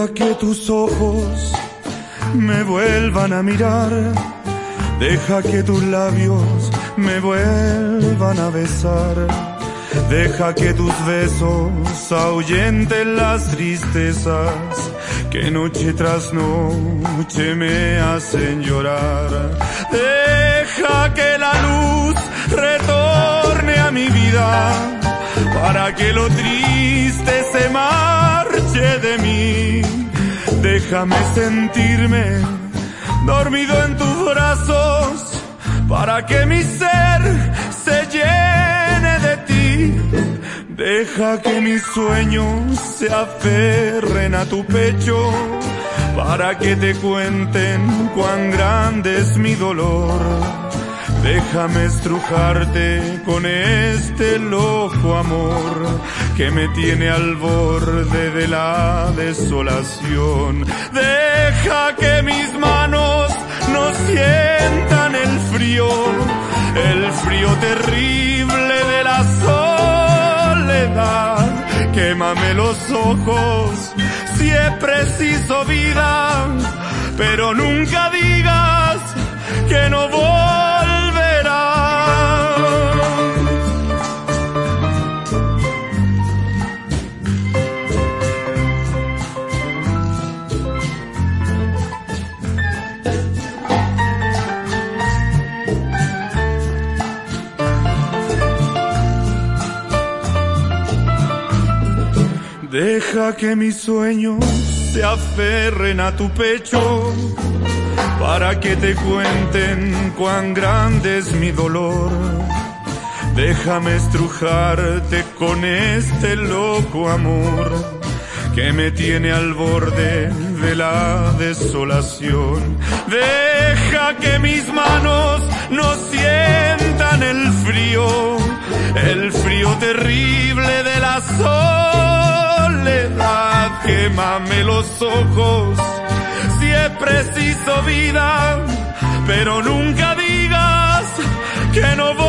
Deja que tus ojos me vuelvan a mirar. Deja que tus labios me vuelvan a besar. Deja que tus besos ahuyenten las tristezas que noche tras noche me hacen llorar. Deja que la luz retorne a mi vida para que lo triste se marche de mí. Déjame sentirme dormido en tus brazos para que mi ser se llene de ti. Deja que mis sueños se aferren a tu pecho para que te cuenten cuán grande es mi dolor. Déjame estrujarte con este loco amor que me tiene al borde de la desolación. Deja que mis manos no sientan el frío terrible de la soledad. Quémame los ojos si es preciso vida, pero nunca digas que no volverá. Deja que mis sueños se aferren a tu pecho para que te cuenten cuán grande es mi dolor. Déjame estrujarte con este loco amor que me tiene al borde de la desolación. Deja que mis manos no sientan el frío terrible de la soledad. Quémame los ojos si es preciso vida, pero nunca digas que no voy